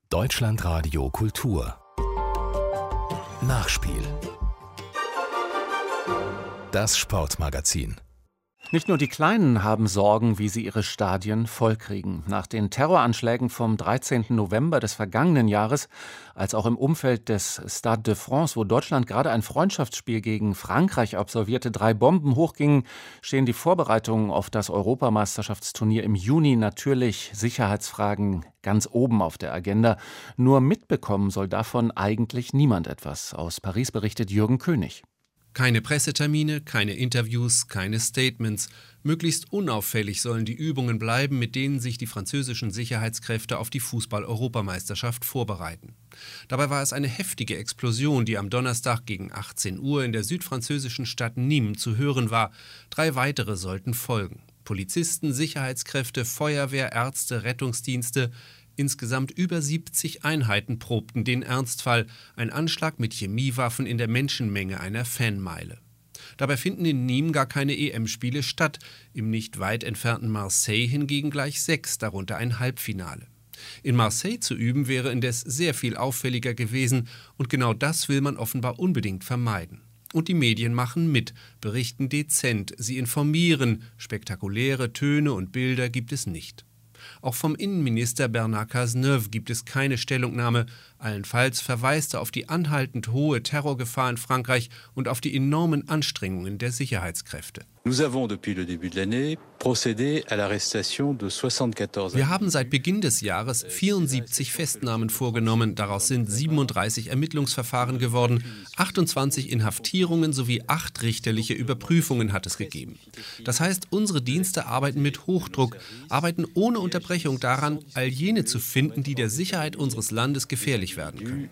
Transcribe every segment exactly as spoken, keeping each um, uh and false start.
Deutschlandradio Kultur Nachspiel. Das Sportmagazin. Nicht nur die Kleinen haben Sorgen, wie sie ihre Stadien vollkriegen. Nach den Terroranschlägen vom dreizehnten November des vergangenen Jahres, als auch im Umfeld des Stade de France, wo Deutschland gerade ein Freundschaftsspiel gegen Frankreich absolvierte, drei Bomben hochgingen, stehen die Vorbereitungen auf das Europameisterschaftsturnier im Juni natürlich Sicherheitsfragen ganz oben auf der Agenda. Nur mitbekommen soll davon eigentlich niemand etwas. Aus Paris berichtet Jürgen König. Keine Pressetermine, keine Interviews, keine Statements. Möglichst unauffällig sollen die Übungen bleiben, mit denen sich die französischen Sicherheitskräfte auf die Fußball-Europameisterschaft vorbereiten. Dabei war es eine heftige Explosion, die am Donnerstag gegen achtzehn Uhr in der südfranzösischen Stadt Nîmes zu hören war. Drei weitere sollten folgen. Polizisten, Sicherheitskräfte, Feuerwehr, Ärzte, Rettungsdienste. Insgesamt über siebzig Einheiten probten den Ernstfall, ein Anschlag mit Chemiewaffen in der Menschenmenge einer Fanmeile. Dabei finden in Nîmes gar keine E M-Spiele statt, im nicht weit entfernten Marseille hingegen gleich sechs, darunter ein Halbfinale. In Marseille zu üben wäre indes sehr viel auffälliger gewesen und genau das will man offenbar unbedingt vermeiden. Und die Medien machen mit, berichten dezent, sie informieren, spektakuläre Töne und Bilder gibt es nicht. Auch vom Innenminister Bernard Cazeneuve gibt es keine Stellungnahme. Allenfalls verweist er auf die anhaltend hohe Terrorgefahr in Frankreich und auf die enormen Anstrengungen der Sicherheitskräfte. Wir haben seit Beginn des Jahres vierundsiebzig Festnahmen vorgenommen. Daraus sind siebenunddreißig Ermittlungsverfahren geworden. achtundzwanzig Inhaftierungen sowie acht richterliche Überprüfungen hat es gegeben. Das heißt, unsere Dienste arbeiten mit Hochdruck, arbeiten ohne Unterbrechung daran, all jene zu finden, die der Sicherheit unseres Landes gefährlich werden können.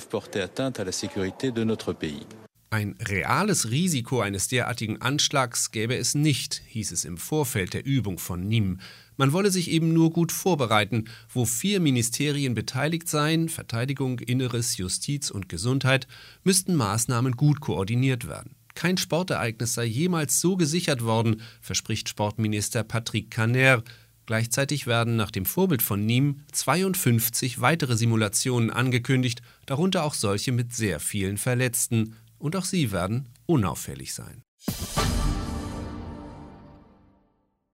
Ein reales Risiko eines derartigen Anschlags gäbe es nicht, hieß es im Vorfeld der Übung von Nîmes. Man wolle sich eben nur gut vorbereiten, wo vier Ministerien beteiligt seien, Verteidigung, Inneres, Justiz und Gesundheit, müssten Maßnahmen gut koordiniert werden. Kein Sportereignis sei jemals so gesichert worden, verspricht Sportminister Patrick Caner. Gleichzeitig werden nach dem Vorbild von Nîmes zweiundfünfzig weitere Simulationen angekündigt, darunter auch solche mit sehr vielen Verletzten. Und auch sie werden unauffällig sein.